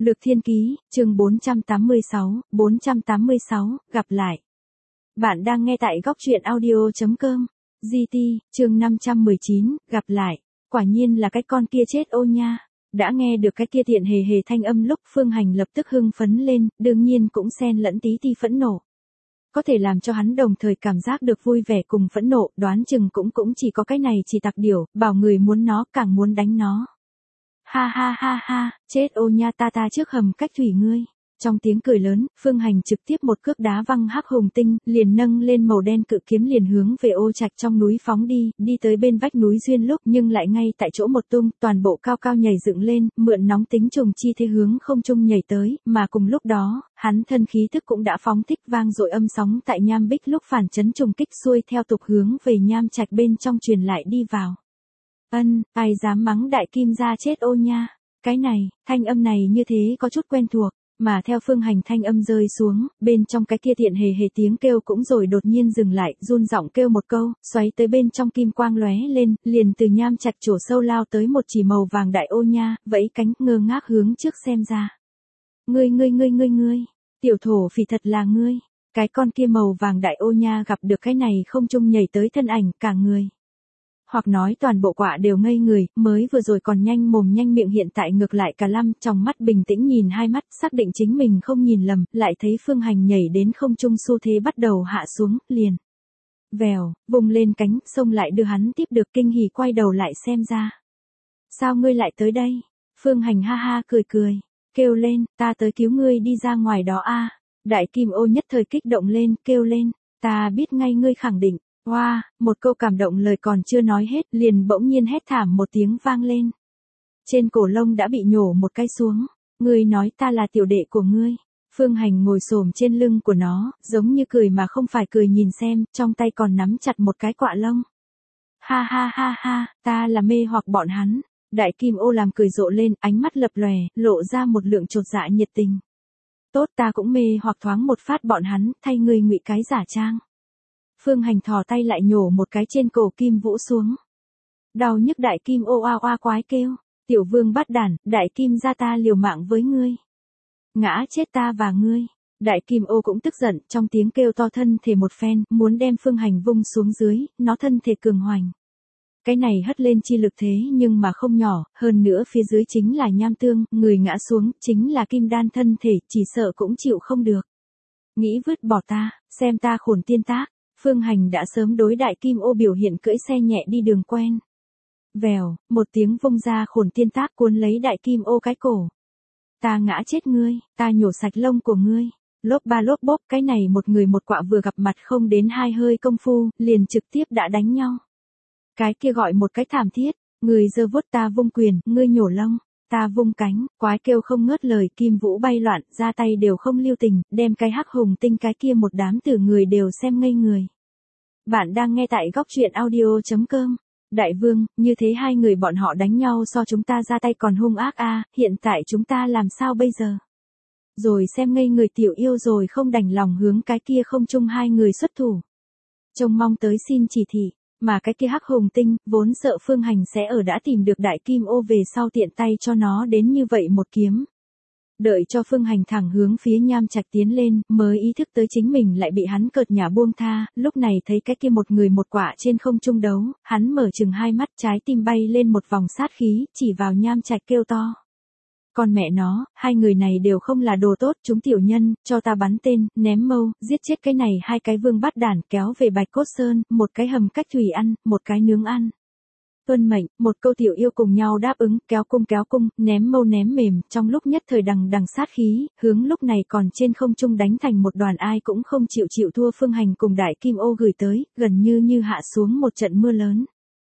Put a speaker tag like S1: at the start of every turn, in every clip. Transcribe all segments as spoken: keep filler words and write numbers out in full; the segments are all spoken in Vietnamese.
S1: Lược Thiên Ký, chương bốn trăm tám mươi sáu, bốn trăm tám mươi sáu, gặp lại. Bạn đang nghe tại góc truyện audio.com. giê tê, chương năm trăm mười chín, gặp lại. Quả nhiên là cái con kia chết ô nha. Đã nghe được cái kia thiện hề hề thanh âm lúc Phương Hành lập tức hưng phấn lên, đương nhiên cũng xen lẫn tí ti phẫn nộ. Có thể làm cho hắn đồng thời cảm giác được vui vẻ cùng phẫn nộ, đoán chừng cũng cũng chỉ có cái này chỉ tặc điểu, bảo người muốn nó càng muốn đánh nó. Ha ha ha ha, chết ô nha ta ta trước hầm cách thủy ngươi. Trong tiếng cười lớn, Phương Hành trực tiếp một cước đá văng Hắc Hùng Tinh, liền nâng lên màu đen cự kiếm liền hướng về ô trạch trong núi phóng đi, đi tới bên vách núi duyên lúc nhưng lại ngay tại chỗ một tung, toàn bộ cao cao nhảy dựng lên, mượn nóng tính trùng chi thế hướng không trung nhảy tới, mà cùng lúc đó, hắn thân khí thức cũng đã phóng thích vang dội âm sóng tại Nham Bích lúc phản chấn trùng kích xuôi theo tục hướng về Nham Trạch bên trong truyền lại đi vào. Ân, ai dám mắng đại kim gia chết ô nha. Cái này, thanh âm này như thế có chút quen thuộc, mà theo Phương Hành thanh âm rơi xuống, bên trong cái kia thiện hề hề tiếng kêu cũng rồi đột nhiên dừng lại, run giọng kêu một câu, xoáy tới bên trong kim quang lóe lên, liền từ Nham Trạch chỗ sâu lao tới một chỉ màu vàng đại ô nha, vẫy cánh ngơ ngác hướng trước xem ra. Ngươi ngươi ngươi ngươi ngươi, tiểu thổ phỉ thật là ngươi. Cái con kia màu vàng đại ô nha gặp được cái này không trung nhảy tới thân ảnh cả người. Hoặc nói toàn bộ quạ đều ngây người, mới vừa rồi còn nhanh mồm nhanh miệng hiện tại ngược lại cả lăm, trong mắt bình tĩnh nhìn hai mắt, xác định chính mình không nhìn lầm, lại thấy Phương Hành nhảy đến không trung xu thế bắt đầu hạ xuống, liền. Vèo, vùng lên cánh, xông lại đưa hắn tiếp được kinh hỉ quay đầu lại xem ra. Sao ngươi lại tới đây? Phương Hành ha ha cười cười, kêu lên, ta tới cứu ngươi đi ra ngoài đó a. Đại kim ô nhất thời kích động lên, kêu lên, ta biết ngay ngươi khẳng định. Wow, một câu cảm động lời còn chưa nói hết, liền bỗng nhiên hét thảm một tiếng vang lên. Trên cổ lông đã bị nhổ một cái xuống, ngươi nói ta là tiểu đệ của ngươi. Phương Hành ngồi xổm trên lưng của nó, giống như cười mà không phải cười nhìn xem, trong tay còn nắm chặt một cái quạ lông. Ha ha ha ha, ta là mê hoặc bọn hắn. Đại kim ô làm cười rộ lên, ánh mắt lập lòe, lộ ra một lượng chột dạ nhiệt tình. Tốt, ta cũng mê hoặc thoáng một phát bọn hắn, thay ngươi ngụy cái giả trang. Phương Hành thò tay lại nhổ một cái trên cổ kim vũ xuống. Đau nhức đại kim ô oa oa quái kêu, tiểu vương bắt đản, đại kim gia ta liều mạng với ngươi. Ngã chết ta và ngươi. Đại kim ô cũng tức giận, trong tiếng kêu to thân thể một phen, muốn đem Phương Hành vung xuống dưới, nó thân thể cường hoành. Cái này hất lên chi lực thế nhưng mà không nhỏ, hơn nữa phía dưới chính là nham tương, người ngã xuống, chính là kim đan thân thể, chỉ sợ cũng chịu không được. Nghĩ vứt bỏ ta, xem ta khổn tiên tác. Phương Hành đã sớm đối đại kim ô biểu hiện cưỡi xe nhẹ đi đường quen. Vèo, một tiếng vung ra khổn tiên tác cuốn lấy đại kim ô cái cổ. Ta ngã chết ngươi, ta nhổ sạch lông của ngươi. Lốp ba lốp bốp, cái này một người một quạ vừa gặp mặt không đến hai hơi công phu, liền trực tiếp đã đánh nhau. Cái kia gọi một cái thảm thiết, người giơ vuốt ta vung quyền, ngươi nhổ lông. Ta vung cánh, quái kêu không ngớt lời, kim vũ bay loạn, ra tay đều không lưu tình, đem cái Hắc Hùng Tinh cái kia một đám tử người đều xem ngây người. Bạn đang nghe tại góc truyện audio.com. Đại vương, như thế hai người bọn họ đánh nhau so chúng ta ra tay còn hung ác a, hiện tại chúng ta làm sao bây giờ? Rồi xem ngây người tiểu yêu rồi không đành lòng hướng cái kia không chung hai người xuất thủ. Trông mong tới xin chỉ thị. Mà cái kia Hắc Hùng Tinh, vốn sợ Phương Hành sẽ ở đã tìm được đại kim ô về sau tiện tay cho nó đến như vậy một kiếm. Đợi cho Phương Hành thẳng hướng phía Nham Trạch tiến lên, mới ý thức tới chính mình lại bị hắn cợt nhả buông tha, lúc này thấy cái kia một người một quạ trên không trung đấu, hắn mở chừng hai mắt trái tim bay lên một vòng sát khí, chỉ vào Nham Trạch kêu to. Con mẹ nó, hai người này đều không là đồ tốt, chúng tiểu nhân, cho ta bắn tên, ném mâu, giết chết cái này hai cái vương bắt đản kéo về Bạch Cốt Sơn, một cái hầm cách thủy ăn, một cái nướng ăn. Tuân mệnh, một câu tiểu yêu cùng nhau đáp ứng, kéo cung kéo cung, ném mâu ném mềm, trong lúc nhất thời đằng đằng sát khí, hướng lúc này còn trên không trung đánh thành một đoàn ai cũng không chịu chịu thua Phương Hành cùng đại kim ô gửi tới, gần như như hạ xuống một trận mưa lớn.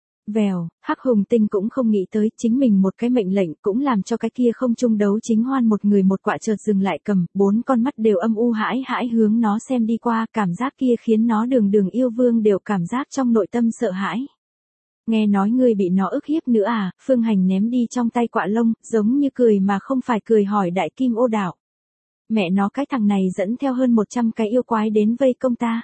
S1: Vèo, Hắc Hùng Tinh cũng không nghĩ tới, chính mình một cái mệnh lệnh cũng làm cho cái kia không chung đấu chính hoan một người một quạ chợt dừng lại cầm, bốn con mắt đều âm u hãi hãi hướng nó xem đi qua, cảm giác kia khiến nó đường đường yêu vương đều cảm giác trong nội tâm sợ hãi. Nghe nói ngươi bị nó ức hiếp nữa à, Phương Hành ném đi trong tay quạ lông, giống như cười mà không phải cười hỏi đại kim ô đạo. Mẹ nó cái thằng này dẫn theo hơn một trăm cái yêu quái đến vây công ta.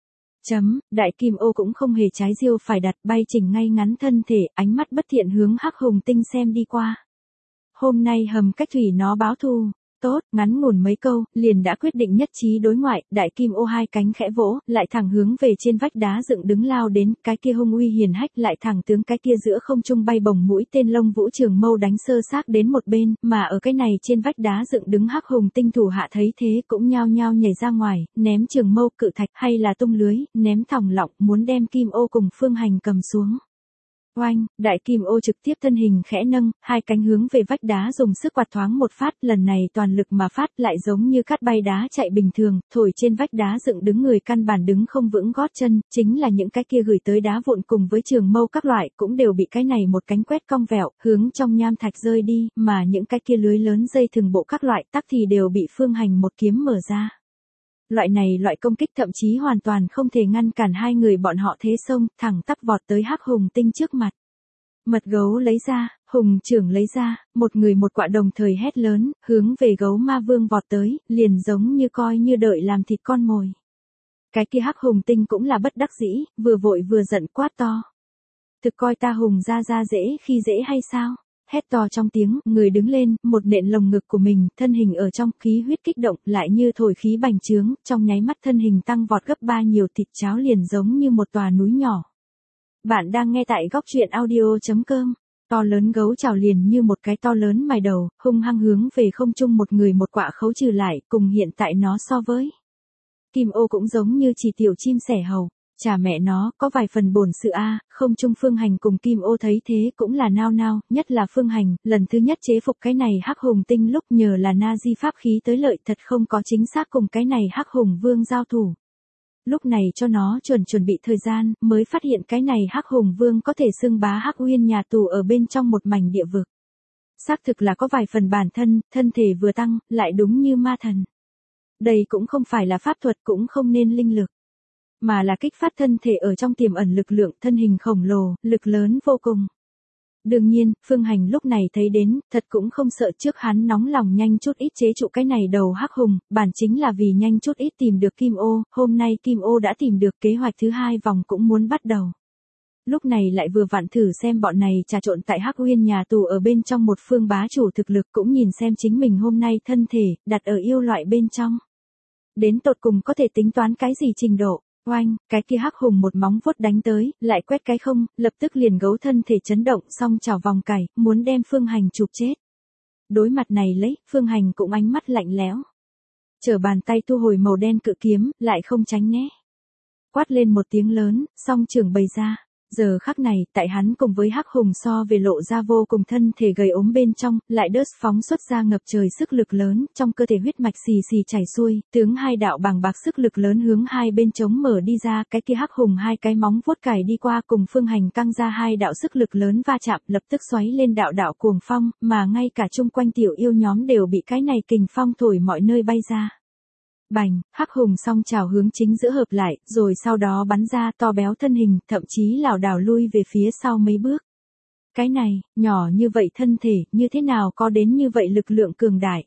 S1: Chấm, đại kim ô cũng không hề trái diêu phải đặt, bay chỉnh ngay ngắn thân thể, ánh mắt bất thiện hướng Hắc Hùng Tinh xem đi qua. hôm nay hầm cách thủy nó báo thù. Tốt, ngắn ngủn mấy câu, liền đã quyết định nhất trí đối ngoại, đại kim ô hai cánh khẽ vỗ, lại thẳng hướng về trên vách đá dựng đứng lao đến, cái kia hung uy hiền hách lại thẳng tướng cái kia giữa không trung bay bổng mũi tên lông vũ trường mâu đánh sơ xác đến một bên, mà ở cái này trên vách đá dựng đứng hắc hùng tinh thủ hạ thấy thế cũng nhao nhao nhảy ra ngoài, ném trường mâu cự thạch hay là tung lưới, ném thòng lọng, muốn đem kim ô cùng Phương Hành cầm xuống. Oanh, đại kim ô trực tiếp thân hình khẽ nâng, hai cánh hướng về vách đá dùng sức quạt thoáng một phát, lần này toàn lực mà phát lại giống như cát bay đá chạy bình thường, thổi trên vách đá dựng đứng người căn bản đứng không vững gót chân, chính là những cái kia gửi tới đá vụn cùng với trường mâu các loại cũng đều bị cái này một cánh quét cong vẹo, hướng trong nham thạch rơi đi, mà những cái kia lưới lớn dây thừng bộ các loại tắc thì đều bị Phương Hành một kiếm mở ra. Loại này loại công kích thậm chí hoàn toàn không thể ngăn cản hai người bọn họ thế xông, thẳng tắp vọt tới hắc hùng tinh trước mặt. Mật gấu lấy ra, hùng trưởng lấy ra, một người một quạ đồng thời hét lớn, hướng về gấu ma vương vọt tới, liền giống như coi như đợi làm thịt con mồi. Cái kia hắc hùng tinh cũng là bất đắc dĩ, vừa vội vừa giận quát to. Thực coi ta hùng ra ra dễ khi dễ hay sao? Hét to trong tiếng, người đứng lên, một nện lồng ngực của mình, thân hình ở trong khí huyết kích động, lại như thổi khí bành trướng, trong nháy mắt thân hình tăng vọt gấp ba nhiều thịt cháo liền giống như một tòa núi nhỏ. Bạn đang nghe tại góc truyện audio chấm com. To lớn gấu trào liền như một cái to lớn mài đầu, hung hăng hướng về không trung một người một quạ khấu trừ lại, cùng hiện tại nó so với. Kim ô cũng giống như chỉ tiểu chim sẻ hầu. Chà mẹ nó, có vài phần bổn sự a, không chung Phương Hành cùng Kim ô thấy thế cũng là nao nao, nhất là Phương Hành, lần thứ nhất chế phục cái này hắc hùng tinh lúc nhờ là na di pháp khí tới lợi thật không có chính xác cùng cái này hắc hùng vương giao thủ. Lúc này cho nó chuẩn chuẩn bị thời gian, mới phát hiện cái này hắc hùng vương có thể xưng bá hắc uyên nhà tù ở bên trong một mảnh địa vực. Xác thực là có vài phần bản thân, thân thể vừa tăng, lại đúng như ma thần. Đây cũng không phải là pháp thuật cũng không nên linh lực. Mà là kích phát thân thể ở trong tiềm ẩn lực lượng thân hình khổng lồ, lực lớn vô cùng. Đương nhiên, Phương Hành lúc này thấy đến, thật cũng không sợ trước hắn nóng lòng nhanh chút ít chế trụ cái này đầu hắc hùng, bản chính là vì nhanh chút ít tìm được Kim ô, hôm nay Kim ô đã tìm được kế hoạch thứ hai vòng cũng muốn bắt đầu. Lúc này lại vừa vặn thử xem bọn này trà trộn tại hắc uyên nhà tù ở bên trong một phương bá chủ thực lực cũng nhìn xem chính mình hôm nay thân thể, đặt ở yêu loại bên trong. Đến tột cùng có thể tính toán cái gì trình độ. Oanh, cái kia hắc hùng một móng vuốt đánh tới, lại quét cái không, lập tức liền gấu thân thể chấn động xong chảo vòng cày, muốn đem Phương Hành chụp chết. Đối mặt này lấy, Phương Hành cũng ánh mắt lạnh lẽo. Chở bàn tay thu hồi màu đen cự kiếm, lại không tránh né. Quát lên một tiếng lớn, song trường bày ra. Giờ khắc này, tại hắn cùng với hắc hùng so về lộ ra vô cùng thân thể gầy ốm bên trong, lại đớt phóng xuất ra ngập trời sức lực lớn, trong cơ thể huyết mạch xì xì chảy xuôi, tướng hai đạo bàng bạc sức lực lớn hướng hai bên trống mở đi ra, cái kia hắc hùng hai cái móng vuốt cày đi qua cùng Phương Hành căng ra hai đạo sức lực lớn va chạm, lập tức xoáy lên đạo đạo cuồng phong, mà ngay cả chung quanh tiểu yêu nhóm đều bị cái này kình phong thổi mọi nơi bay ra. Bành, hắc hùng song chảo hướng chính giữa hợp lại, rồi sau đó bắn ra to béo thân hình, thậm chí lảo đảo lui về phía sau mấy bước. Cái này, nhỏ như vậy thân thể, như thế nào có đến như vậy lực lượng cường đại.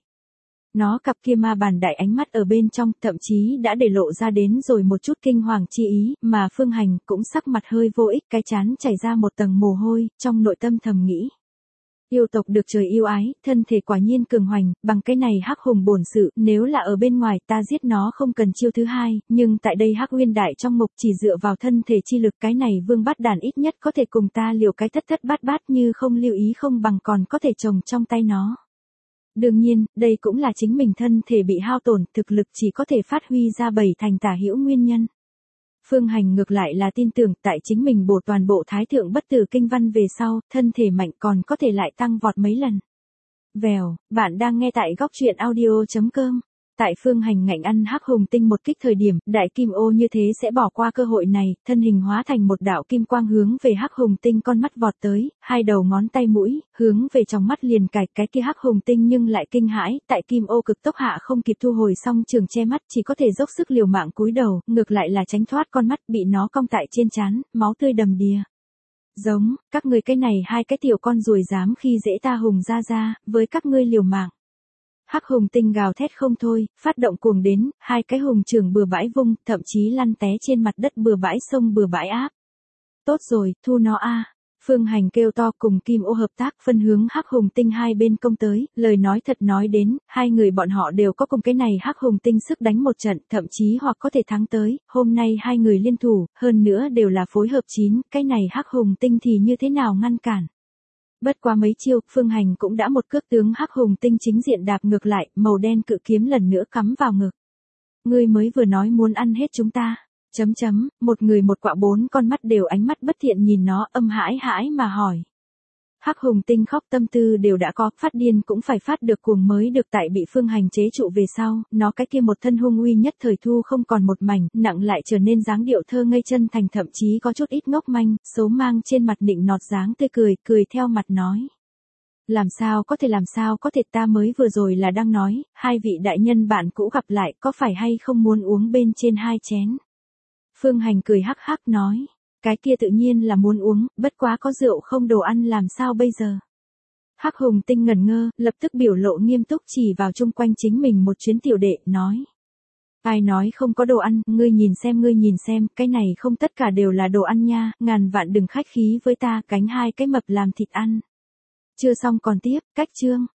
S1: Nó cặp kia ma bàn đại ánh mắt ở bên trong, thậm chí đã để lộ ra đến rồi một chút kinh hoàng chi ý, mà Phương Hành cũng sắc mặt hơi vô ích, cái chán chảy ra một tầng mồ hôi, trong nội tâm thầm nghĩ. Yêu tộc được trời yêu ái, thân thể quả nhiên cường hoành, bằng cái này hắc hùng bổn sự, nếu là ở bên ngoài ta giết nó không cần chiêu thứ hai, nhưng tại đây hắc uyên đại trong mục chỉ dựa vào thân thể chi lực cái này vương bát đàn ít nhất có thể cùng ta liều cái thất thất bát bát như không lưu ý không bằng còn có thể trồng trong tay nó. Đương nhiên, đây cũng là chính mình thân thể bị hao tổn, thực lực chỉ có thể phát huy ra bảy thành tả hữu nguyên nhân. Phương Hành ngược lại là tin tưởng tại chính mình bổ toàn bộ thái thượng bất tử kinh văn về sau, thân thể mạnh còn có thể lại tăng vọt mấy lần. Vèo, bạn đang nghe tại góc truyện audio chấm com. Tại Phương Hành ngạnh ăn hắc hùng tinh một kích thời điểm, đại kim ô như thế sẽ bỏ qua cơ hội này, thân hình hóa thành một đạo kim quang hướng về hắc hùng tinh con mắt vọt tới, hai đầu ngón tay mũi, hướng về trong mắt liền cài cái kia hắc hùng tinh nhưng lại kinh hãi, tại kim ô cực tốc hạ không kịp thu hồi xong trường che mắt chỉ có thể dốc sức liều mạng cúi đầu, ngược lại là tránh thoát con mắt bị nó cong tại trên trán, máu tươi đầm đìa. Giống, các ngươi cái này hai cái tiểu con ruồi dám khi dễ ta hùng ra ra, với các ngươi liều mạng. Hắc hùng tinh gào thét không thôi, phát động cuồng đến, hai cái hùng trưởng bừa bãi vung, thậm chí lăn té trên mặt đất bừa bãi sông bừa bãi áp. Tốt rồi, thu nó a. Phương Hành kêu to cùng Kim Ô hợp tác phân hướng Hắc Hùng Tinh hai bên công tới, lời nói thật nói đến, hai người bọn họ đều có cùng cái này Hắc Hùng Tinh sức đánh một trận, thậm chí hoặc có thể thắng tới, hôm nay hai người liên thủ, hơn nữa đều là phối hợp chín, cái này Hắc Hùng Tinh thì như thế nào ngăn cản. Bất quá mấy chiêu, Phương Hành cũng đã một cước tướng Hắc Hùng Tinh chính diện đạp ngược lại, màu đen cự kiếm lần nữa cắm vào ngực. Ngươi mới vừa nói muốn ăn hết chúng ta. Chấm chấm, một người một quạ bốn con mắt đều ánh mắt bất thiện nhìn nó âm hãi hãi mà hỏi. Hắc Hùng Tinh khóc tâm tư đều đã có, phát điên cũng phải phát được cuồng mới được tại bị Phương Hành chế trụ về sau, nó cái kia một thân hung uy nhất thời thu không còn một mảnh, nặng lại trở nên dáng điệu thơ ngây chân thành thậm chí có chút ít ngốc manh, số mang trên mặt nịnh nọt dáng tươi cười, cười theo mặt nói. Làm sao có thể làm sao có thể ta mới vừa rồi là đang nói, hai vị đại nhân bạn cũ gặp lại có phải hay không muốn uống bên trên hai chén. Phương Hành cười hắc hắc nói, cái kia tự nhiên là muốn uống, bất quá có rượu không đồ ăn làm sao bây giờ. Hắc Hùng Tinh ngẩn ngơ, lập tức biểu lộ nghiêm túc chỉ vào chung quanh chính mình một chuyến tiểu đệ, nói. Ai nói không có đồ ăn, ngươi nhìn xem ngươi nhìn xem, cái này không tất cả đều là đồ ăn nha, ngàn vạn đừng khách khí với ta, cánh hai cái mập làm thịt ăn. Chưa xong còn tiếp, cách chương.